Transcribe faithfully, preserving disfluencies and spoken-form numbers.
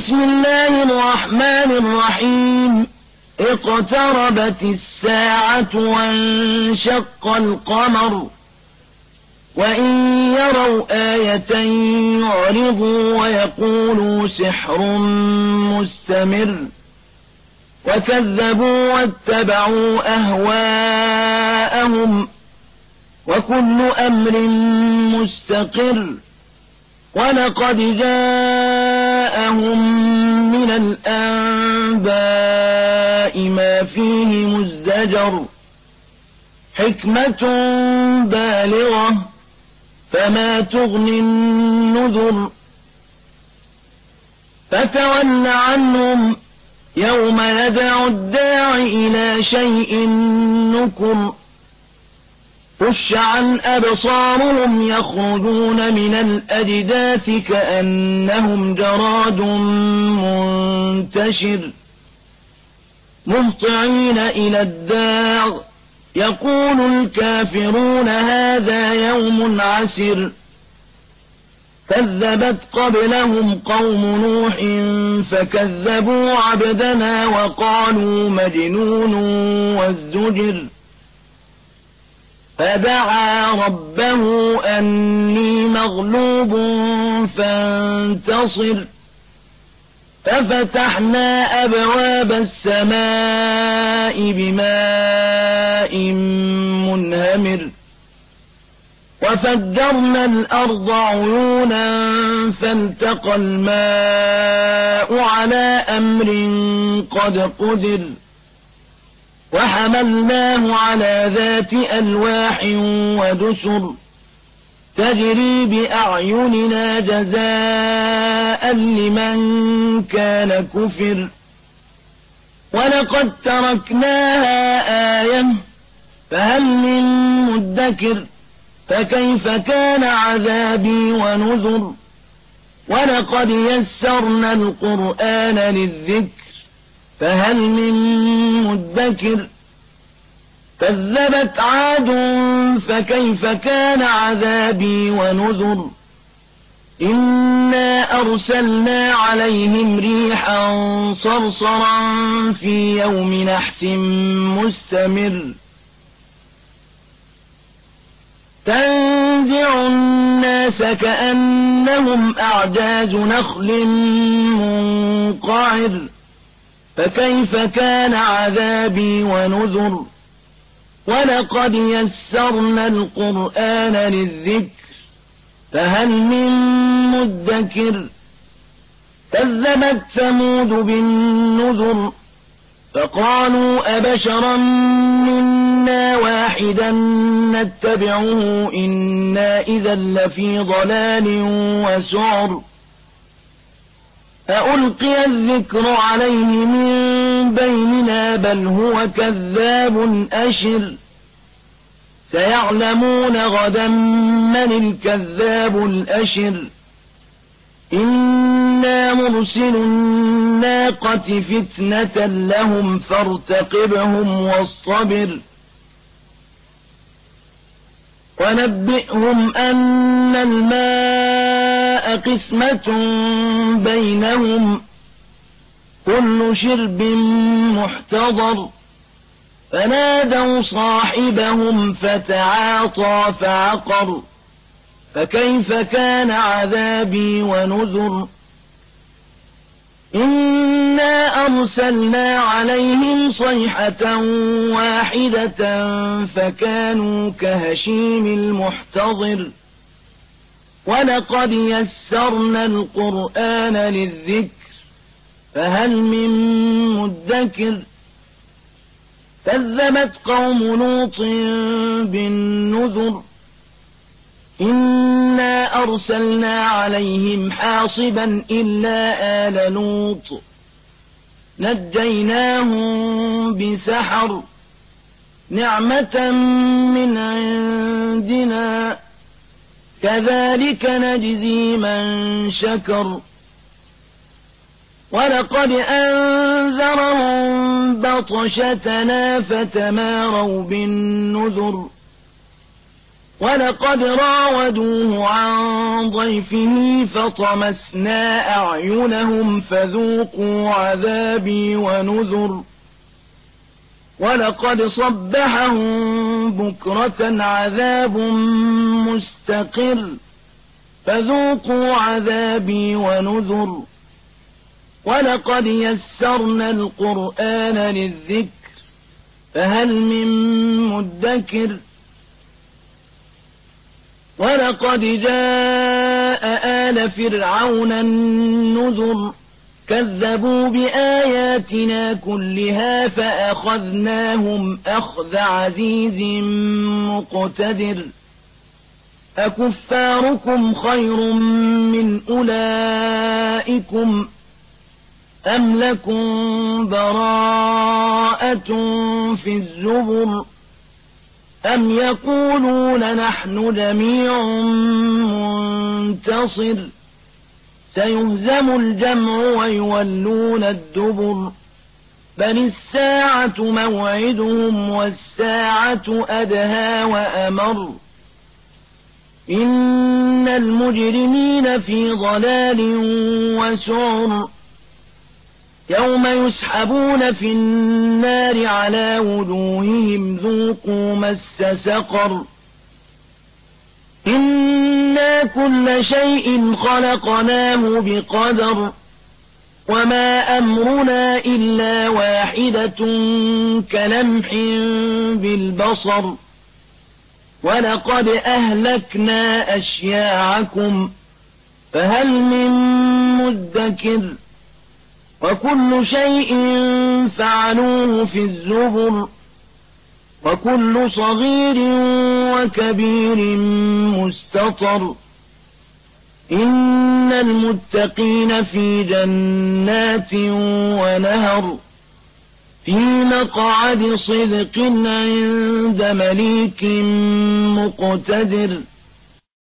بسم الله الرحمن الرحيم اقتربت الساعة وانشق القمر وإن يروا آية يعرضوا ويقولوا سحر مستمر وكذبوا واتبعوا أهواءهم وكل أمر مستقر ولقد جاءهم من الأنباء ما فيه مزدجر حكمة بالغة فما تغني النذر فتول عنهم يوم يدعو الداع إلى شيء نكر خش عن أبصارهم يخرجون من الأجداث كأنهم جراد منتشر مهطعين إلى الداع يقول الكافرون هذا يوم عسر كذبت قبلهم قوم نوح فكذبوا عبدنا وقالوا مجنون وازدجر فدعا ربه أني مغلوب فانتصر ففتحنا أبواب السماء بماء منهمر وفجرنا الأرض عيونا فالتقى الماء على أمر قد قدر وحملناه على ذات ألواح ودسر تجري بأعيننا جزاء لمن كان كفر ولقد تركناها آية فهل من مدكر فكيف كان عذابي ونذر ولقد يسرنا القرآن للذكر فهل من مدكر كذبت عاد فكيف كان عذابي ونذر إنا أرسلنا عليهم ريحا صرصرا في يوم نحس مستمر تنزع الناس كأنهم أعجاز نخل منقعر فكيف كان عذابي ونذر ولقد يسرنا القرآن للذكر فهل من مدكر كذبت ثمود بالنذر فقالوا أبشرا منا واحدا نتبعه إنا إذا لفي ضلال وسعر أألقي الذكر عليه من بيننا بل هو كذاب أشر سيعلمون غدا من الكذاب الأشر إنا مرسل الناقة فتنة لهم فارتقبهم واصطبر ونبئهم أن الماء قسمة بينهم كل شرب محتضر فنادوا صاحبهم فتعاطى فعقر فكيف كان عذابي ونذر إنا أرسلنا عليهم صيحة واحدة فكانوا كهشيم المحتضر ولقد يسرنا القرآن للذكر فهل من مدكر كذبت قوم لوط بالنذر إنا أرسلنا عليهم حاصبا إلا آل لوط نجيناهم بسحر نعمة من عندنا كذلك نجزي من شكر ولقد أنذرهم بطشتنا فتماروا بالنذر ولقد راودوه عن ضيفه فطمسنا أعينهم فذوقوا عذابي ونذر ولقد صبحهم بكرة عذاب مستقر فذوقوا عذابي ونذر ولقد يسرنا القرآن للذكر فهل من مدكر ولقد جاء آل فرعون النذر كذبوا بآياتنا كلها فأخذناهم أخذ عزيز مقتدر أكفاركم خير من أولئكم أم لكم براءة في الزبر أم يقولون نحن جميع منتصر سيهزم الجمع ويولون الدبر بل الساعة موعدهم والساعة أدهى وأمر إن المجرمين في ضلال وسعر يوم يسحبون في النار على وجوههم ذوقوا مس سقر إنا كل شيء خلقناه بقدر وما أمرنا إلا واحدة كلمح بالبصر ولقد أهلكنا أشياعكم فهل من مدكر وكل شيء فعلوه في الزبر وكل صغير وكبير مستطر إن المتقين في جنات ونهر في مقعد صدق عند مليك مقتدر